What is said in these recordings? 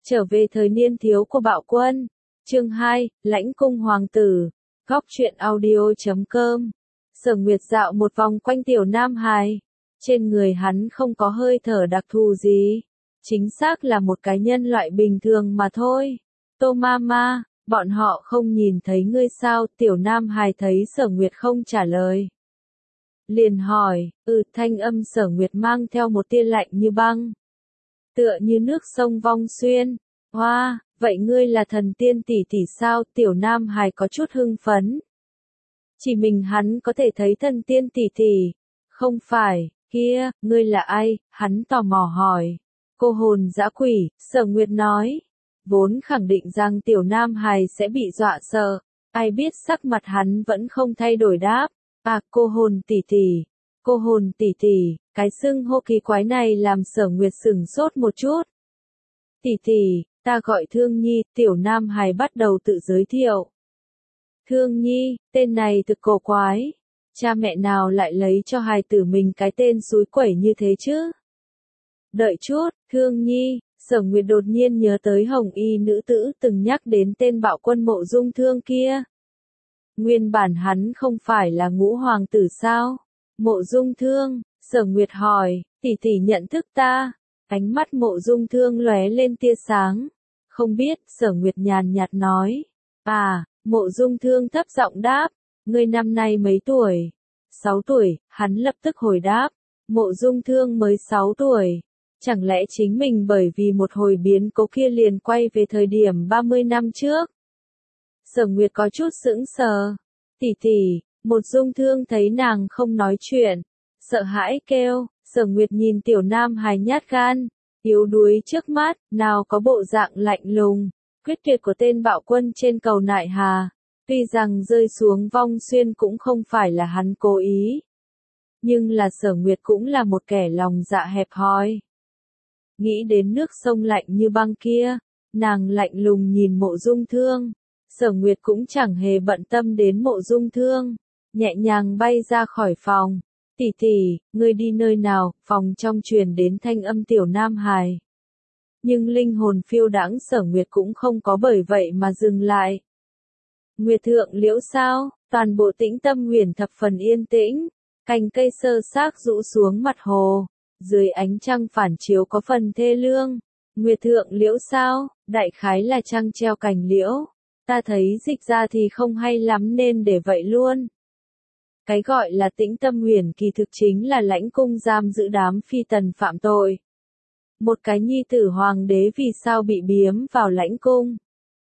Trở về thời niên thiếu của Bạo Quân. Chương 2, Lãnh cung hoàng tử. Góc truyện audio.com. Sở Nguyệt dạo một vòng quanh Tiểu Nam Hải. Trên người hắn không có hơi thở đặc thù gì. Chính xác là một cái nhân loại bình thường mà thôi. Tô Mama, bọn họ không nhìn thấy ngươi sao? Tiểu Nam Hải thấy Sở Nguyệt không trả lời, liền hỏi. Thanh âm Sở Nguyệt mang theo một tia lạnh như băng, tựa như nước sông Vong Xuyên. Hoa, vậy ngươi là thần tiên tỷ tỷ sao? Tiểu Nam Hải có chút hưng phấn. Chỉ mình hắn có thể thấy thần tiên tỷ tỷ. Không phải, kia, ngươi là ai? Hắn tò mò hỏi. Cô hồn dã quỷ, Sở Nguyệt nói. Vốn khẳng định rằng Tiểu Nam Hải sẽ bị dọa sợ. Ai biết sắc mặt hắn vẫn không thay đổi đáp. Cô hồn tỷ tỷ. Cô hồn tỷ tỷ, cái xưng hô kỳ quái này làm Sở Nguyệt sửng sốt một chút. Tỷ tỷ, ta gọi Thương Nhi. Tiểu Nam Hải bắt đầu tự giới thiệu. Thương Nhi, tên này thực cổ quái. Cha mẹ nào lại lấy cho hài tử mình cái tên xúi quẩy như thế chứ? Đợi chút, Thương Nhi. Sở Nguyệt đột nhiên nhớ tới hồng y nữ tử từng nhắc đến tên Bạo Quân Mộ Dung Thương kia. Nguyên bản hắn không phải là Ngũ hoàng tử sao? Mộ Dung Thương, Sở Nguyệt hỏi, tỷ tỷ nhận thức ta? Ánh mắt Mộ Dung Thương lóe lên tia sáng. Không biết, Sở Nguyệt nhàn nhạt nói. Mộ Dung Thương thấp giọng đáp, ngươi năm nay mấy tuổi? 6 tuổi, hắn lập tức hồi đáp. Mộ Dung Thương mới 6 tuổi. Chẳng lẽ chính mình bởi vì một hồi biến cố kia liền quay về thời điểm 30 năm trước? Sở Nguyệt có chút sững sờ. Tỷ tỷ. Mộ Dung Thương thấy nàng không nói chuyện, sợ hãi kêu. Sở Nguyệt nhìn Tiểu Nam Hải nhát gan, yếu đuối trước mắt, nào có bộ dạng lạnh lùng, quyết tuyệt của tên bạo quân trên cầu Nại Hà. Tuy rằng rơi xuống Vong Xuyên cũng không phải là hắn cố ý, nhưng là Sở Nguyệt cũng là một kẻ lòng dạ hẹp hòi. Nghĩ đến nước sông lạnh như băng kia, nàng lạnh lùng nhìn Mộ Dung Thương. Sở Nguyệt cũng chẳng hề bận tâm đến Mộ Dung Thương, nhẹ nhàng bay ra khỏi phòng. Tỷ tỷ, ngươi đi nơi nào? Phòng trong truyền đến thanh âm Tiểu Nam Hải. Nhưng linh hồn phiêu đãng Sở Nguyệt cũng không có bởi vậy mà dừng lại. Nguyệt thượng liễu sao? Toàn bộ Tĩnh Tâm Huyền thập phần yên tĩnh, cành cây sơ xác rũ xuống mặt hồ, dưới ánh trăng phản chiếu có phần thê lương. Nguyệt thượng liễu sao? Đại khái là trăng treo cành liễu. Ta thấy dịch ra thì không hay lắm nên để vậy luôn. Cái gọi là Tĩnh Tâm Huyền kỳ thực chính là lãnh cung giam giữ đám phi tần phạm tội. Một cái nhi tử hoàng đế vì sao bị biếm vào lãnh cung?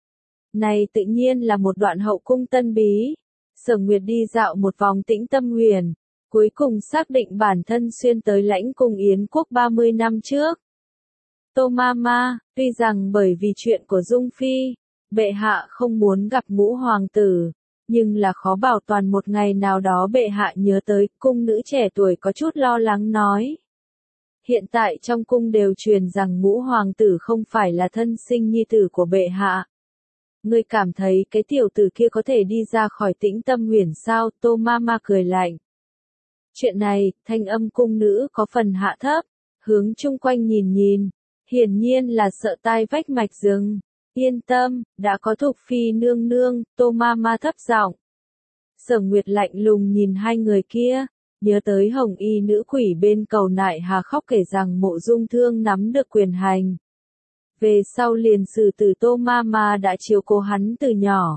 Này tự nhiên là một đoạn hậu cung tân bí. Sở Nguyệt đi dạo một vòng Tĩnh Tâm Huyền, cuối cùng xác định bản thân xuyên tới lãnh cung Yến quốc 30 năm trước. Tô Mama, tuy rằng bởi vì chuyện của Dung Phi, bệ hạ không muốn gặp Ngũ hoàng tử, nhưng là khó bảo toàn một ngày nào đó bệ hạ nhớ tới. Cung nữ trẻ tuổi có chút lo lắng nói. Hiện tại trong cung đều truyền rằng Ngũ hoàng tử không phải là thân sinh nhi tử của bệ hạ. Ngươi cảm thấy cái tiểu tử kia có thể đi ra khỏi Tĩnh Tâm Huyền sao? Tô Mama cười lạnh. Chuyện này, thanh âm cung nữ có phần hạ thấp, hướng chung quanh nhìn nhìn, hiển nhiên là sợ tai vách mạch rừng. Yên tâm, đã có Thục Phi nương nương. Tô Mama thấp giọng. Sở Nguyệt lạnh lùng nhìn hai người kia, nhớ tới hồng y nữ quỷ bên cầu Nại Hà khóc kể rằng Mộ Dung Thương nắm được quyền hành. Về sau liền xử tử Tô Mama đã chiếu cố hắn từ nhỏ.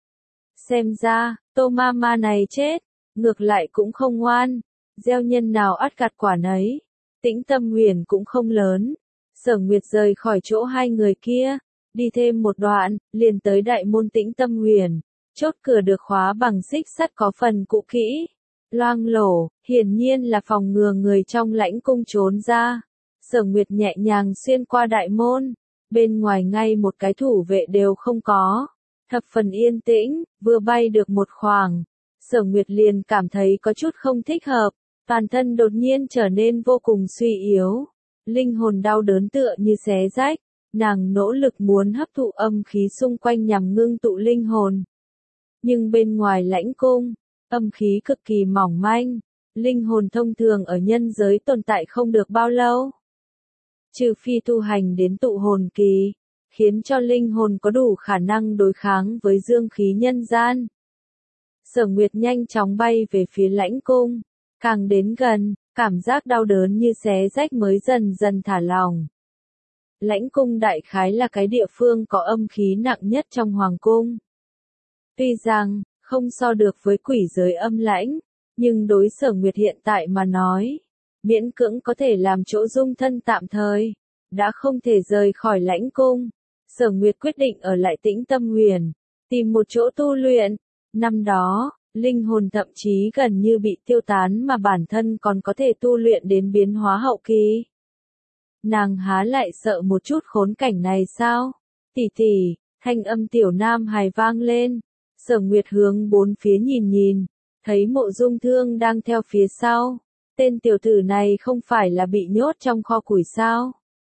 Xem ra, Tô Mama này chết, ngược lại cũng không ngoan, gieo nhân nào ắt gặt quả nấy. Tĩnh Tâm Huyền cũng không lớn. Sở Nguyệt rời khỏi chỗ hai người kia, đi thêm một đoạn, liền tới đại môn Tĩnh Tâm Huyền. Chốt cửa được khóa bằng xích sắt có phần cũ kỹ, loang lổ, hiển nhiên là phòng ngừa người trong lãnh cung trốn ra. Sở Nguyệt nhẹ nhàng xuyên qua đại môn, bên ngoài ngay một cái thủ vệ đều không có, thập phần yên tĩnh. Vừa bay được một khoảng, Sở Nguyệt liền cảm thấy có chút không thích hợp, toàn thân đột nhiên trở nên vô cùng suy yếu, linh hồn đau đớn tựa như xé rách. Nàng nỗ lực muốn hấp thụ âm khí xung quanh nhằm ngưng tụ linh hồn. Nhưng bên ngoài lãnh cung, âm khí cực kỳ mỏng manh, linh hồn thông thường ở nhân giới tồn tại không được bao lâu. Trừ phi tu hành đến tụ hồn kỳ, khiến cho linh hồn có đủ khả năng đối kháng với dương khí nhân gian. Sở Nguyệt nhanh chóng bay về phía lãnh cung, càng đến gần, cảm giác đau đớn như xé rách mới dần dần thả lỏng. Lãnh cung đại khái là cái địa phương có âm khí nặng nhất trong hoàng cung. Tuy rằng, không so được với quỷ giới âm lãnh, nhưng đối Sở Nguyệt hiện tại mà nói, miễn cưỡng có thể làm chỗ dung thân tạm thời, đã không thể rời khỏi lãnh cung. Sở Nguyệt quyết định ở lại Tĩnh Tâm Huyền, tìm một chỗ tu luyện. Năm đó, linh hồn thậm chí gần như bị tiêu tán mà bản thân còn có thể tu luyện đến biến hóa hậu kỳ. Nàng há lại sợ một chút khốn cảnh này sao? Tỷ tỷ, thanh âm tiểu nam hài vang lên. Sở Nguyệt hướng bốn phía nhìn nhìn, thấy Mộ Dung Thương đang theo phía sau. Tên tiểu tử này không phải là bị nhốt trong kho củi sao?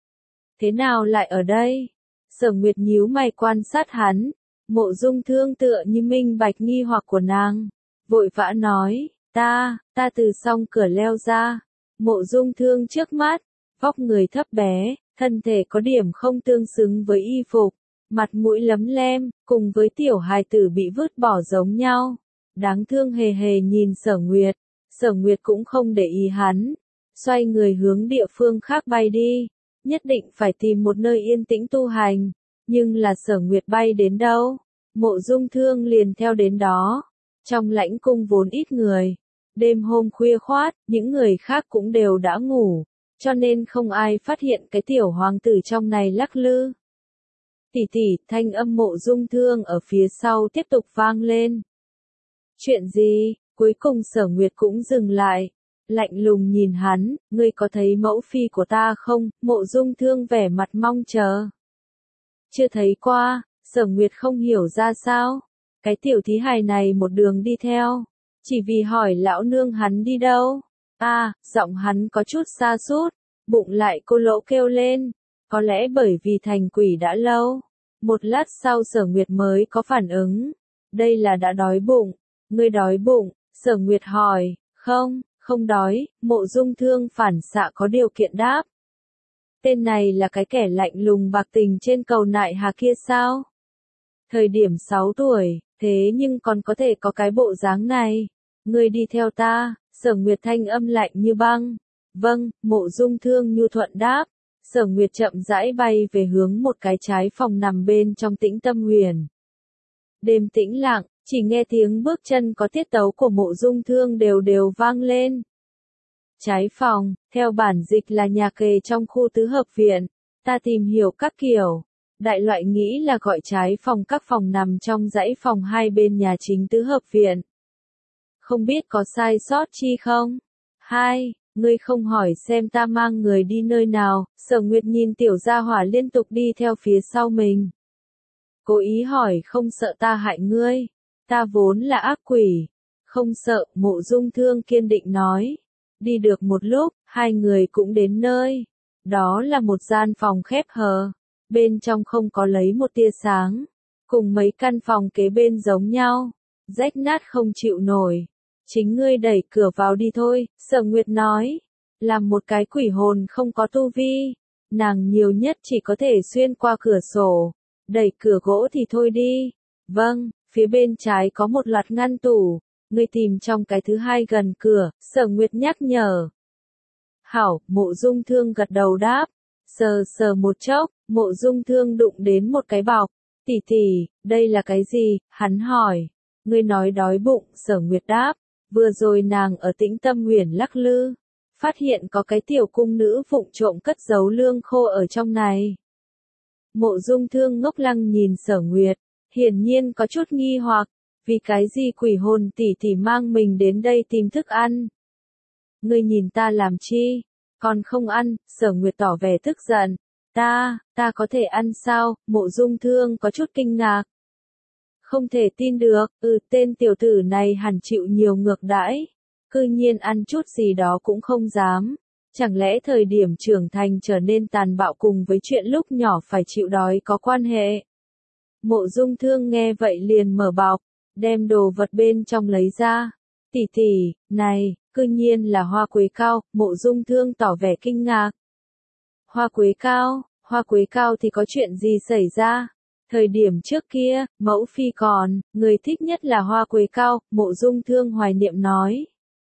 Thế nào lại ở đây? Sở Nguyệt nhíu mày quan sát hắn. Mộ Dung Thương tựa như minh bạch nghi hoặc của nàng, vội vã nói, ta từ song cửa leo ra. Mộ Dung Thương trước mắt, vóc người thấp bé, thân thể có điểm không tương xứng với y phục, mặt mũi lấm lem, cùng với tiểu hài tử bị vứt bỏ giống nhau. Đáng thương hề hề nhìn Sở Nguyệt. Sở Nguyệt cũng không để ý hắn, xoay người hướng địa phương khác bay đi, nhất định phải tìm một nơi yên tĩnh tu hành. Nhưng là Sở Nguyệt bay đến đâu, Mộ Dung Thương liền theo đến đó. Trong lãnh cung vốn ít người, đêm hôm khuya khoát, những người khác cũng đều đã ngủ, cho nên không ai phát hiện cái tiểu hoàng tử trong này lắc lư. Tỷ tỷ, thanh âm Mộ Dung Thương ở phía sau tiếp tục vang lên. Chuyện gì? Cuối cùng Sở Nguyệt cũng dừng lại, lạnh lùng nhìn hắn, ngươi có thấy mẫu phi của ta không? Mộ Dung Thương vẻ mặt mong chờ. Chưa thấy qua. Sở Nguyệt không hiểu ra sao. Cái tiểu thí hài này một đường đi theo, chỉ vì hỏi lão nương hắn đi đâu. Giọng hắn có chút xa sút, bụng lại cô lỗ kêu lên, có lẽ bởi vì thành quỷ đã lâu. Một lát sau Sở Nguyệt mới có phản ứng, đây là đã đói bụng. Ngươi đói bụng? Sở Nguyệt hỏi. Không đói. Mộ Dung Thương phản xạ có điều kiện đáp. Tên này là cái kẻ lạnh lùng bạc tình trên cầu nại hà kia sao? Thời điểm 6 tuổi, thế nhưng còn có thể có cái bộ dáng này. Ngươi đi theo ta. Sở Nguyệt thanh âm lạnh như băng. Vâng. Mộ Dung Thương nhu thuận đáp. Sở Nguyệt chậm rãi bay về hướng một cái trái phòng nằm bên trong Tĩnh Tâm Huyền. Đêm tĩnh lặng, chỉ nghe tiếng bước chân có tiết tấu của Mộ Dung Thương đều đều vang lên. Trái phòng, theo bản dịch là nhà kề trong khu tứ hợp viện. Ta tìm hiểu các kiểu. Đại loại nghĩ là gọi trái phòng các phòng nằm trong dãy phòng hai bên nhà chính tứ hợp viện. Không biết có sai sót chi không? Ngươi không hỏi xem ta mang người đi nơi nào. Sở Nguyệt nhìn tiểu gia hỏa liên tục đi theo phía sau mình. Cố ý hỏi không sợ ta hại ngươi. Ta vốn là ác quỷ. Không sợ. Mộ Dung Thương kiên định nói. Đi được một lúc, hai người cũng đến nơi. Đó là một gian phòng khép hờ. Bên trong không có lấy một tia sáng. Cùng mấy căn phòng kế bên giống nhau. Rách nát không chịu nổi. Chính ngươi đẩy cửa vào đi thôi. Sở Nguyệt nói. Làm một cái quỷ hồn không có tu vi. Nàng nhiều nhất chỉ có thể xuyên qua cửa sổ. Đẩy cửa gỗ thì thôi đi. Vâng. Phía bên trái có một loạt ngăn tủ. Ngươi tìm trong cái thứ hai gần cửa. Sở Nguyệt nhắc nhở. Hảo. Mộ Dung Thương gật đầu đáp. Sờ một chốc, Mộ Dung Thương đụng đến một cái bọc. Tỷ tỷ, đây là cái gì? Hắn hỏi. Ngươi nói đói bụng. Sở Nguyệt đáp. Vừa rồi nàng ở Tĩnh Tâm Huyền lắc lư, phát hiện có cái tiểu cung nữ vụng trộm cất giấu lương khô ở trong này. Mộ Dung Thương ngốc lăng nhìn Sở Nguyệt, hiển nhiên có chút nghi hoặc, vì cái gì quỷ hồn tỷ tỷ mang mình đến đây tìm thức ăn? Ngươi nhìn ta làm chi? Còn không ăn? Sở Nguyệt tỏ vẻ tức giận. Ta có thể ăn sao? Mộ Dung Thương có chút kinh ngạc. Không thể tin được, tên tiểu tử này hẳn chịu nhiều ngược đãi. Cư nhiên ăn chút gì đó cũng không dám. Chẳng lẽ thời điểm trưởng thành trở nên tàn bạo cùng với chuyện lúc nhỏ phải chịu đói có quan hệ? Mộ Dung Thương nghe vậy liền mở bọc, đem đồ vật bên trong lấy ra. Tỷ tỷ, này, cư nhiên là hoa quế cao. Mộ Dung Thương tỏ vẻ kinh ngạc. Hoa quế cao, Hoa Quế Cao thì có chuyện gì xảy ra? Thời điểm trước kia, mẫu phi còn, người thích nhất là Hoa Quế Cao, Mộ Dung Thương hoài niệm nói.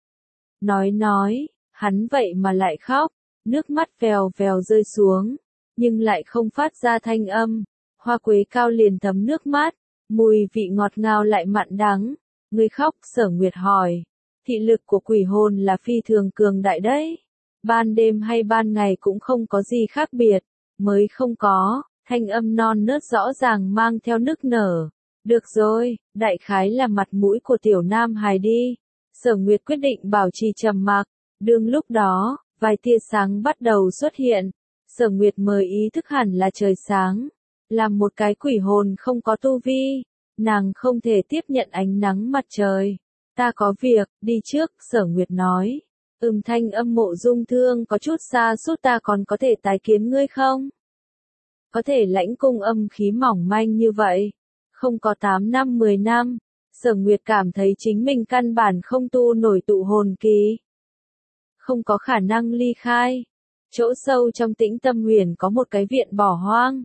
Nói, hắn vậy mà lại khóc, nước mắt vèo vèo rơi xuống, nhưng lại không phát ra thanh âm. Hoa Quế Cao liền thấm nước mắt, mùi vị ngọt ngào lại mặn đắng. Người khóc, Sở Nguyệt hỏi. Thị lực của quỷ hồn là phi thường cường đại đấy. Ban đêm hay ban ngày cũng không có gì khác biệt. Mới không có, thanh âm non nớt rõ ràng mang theo nức nở. Được rồi, đại khái là mặt mũi của tiểu nam hài đi. Sở Nguyệt quyết định bảo trì trầm mặc. Đương lúc đó, vài tia sáng bắt đầu xuất hiện. Sở Nguyệt mới ý thức hẳn là trời sáng. Làm một cái quỷ hồn không có tu vi, nàng không thể tiếp nhận ánh nắng mặt trời. Ta có việc, đi trước, Sở Nguyệt nói. Thanh âm Mộ Dung Thương có chút xa sút ta còn có thể tái kiến ngươi không? Có thể lãnh cung âm khí mỏng manh như vậy. Không có 8 năm 10 năm. Sở Nguyệt cảm thấy chính mình căn bản không tu nổi tụ hồn kỳ. Không có khả năng ly khai. Chỗ sâu trong Tĩnh Tâm Huyền có một cái viện bỏ hoang.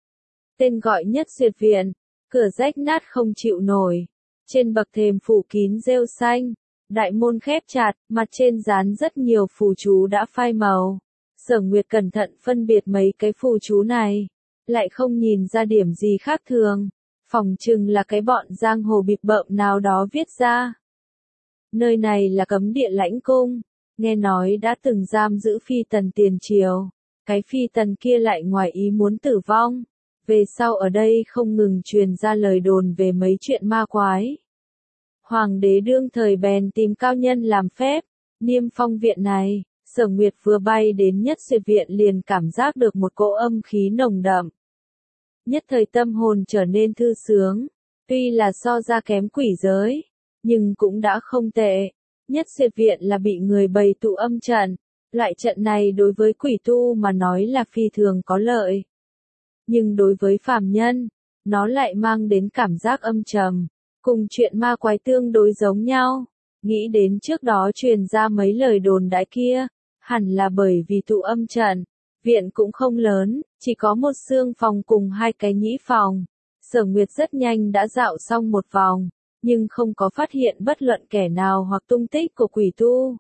Tên gọi Nhất Duyệt Viện. Cửa rách nát không chịu nổi. Trên bậc thềm phủ kín rêu xanh. Đại môn khép chặt, mặt trên dán rất nhiều phù chú đã phai màu. Sở Nguyệt cẩn thận phân biệt mấy cái phù chú này. Lại không nhìn ra điểm gì khác thường. Phòng chừng là cái bọn giang hồ bịp bợm nào đó viết ra. Nơi này là cấm địa lãnh cung. Nghe nói đã từng giam giữ phi tần tiền triều. Cái phi tần kia lại ngoài ý muốn tử vong. Về sau ở đây không ngừng truyền ra lời đồn về mấy chuyện ma quái. Hoàng đế đương thời bèn tìm cao nhân làm phép, niêm phong viện này. Sở Nguyệt vừa bay đến Nhất Duyệt Viện liền cảm giác được một cỗ âm khí nồng đậm. Nhất thời tâm hồn trở nên thư sướng, tuy là so ra kém quỷ giới, nhưng cũng đã không tệ. Nhất Duyệt Viện là bị người bày tụ âm trận, loại trận này đối với quỷ tu mà nói là phi thường có lợi. Nhưng đối với phàm nhân, nó lại mang đến cảm giác âm trầm, cùng chuyện ma quái tương đối giống nhau. Nghĩ đến trước đó truyền ra mấy lời đồn đại kia, hẳn là bởi vì tụ âm trận. Viện cũng không lớn, chỉ có một xương phòng cùng hai cái nhĩ phòng. Sở Nguyệt rất nhanh đã dạo xong một vòng, nhưng không có phát hiện bất luận kẻ nào hoặc tung tích của quỷ tu.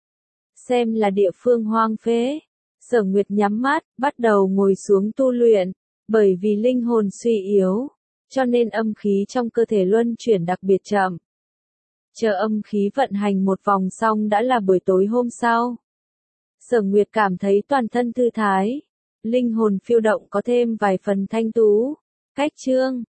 Xem là địa phương hoang phế. Sở Nguyệt nhắm mắt, bắt đầu ngồi xuống tu luyện. Bởi vì linh hồn suy yếu, cho nên âm khí trong cơ thể luân chuyển đặc biệt chậm. Chờ âm khí vận hành một vòng xong đã là buổi tối hôm sau. Sở Nguyệt cảm thấy toàn thân thư thái, linh hồn phiêu động có thêm vài phần thanh tú. Cách chương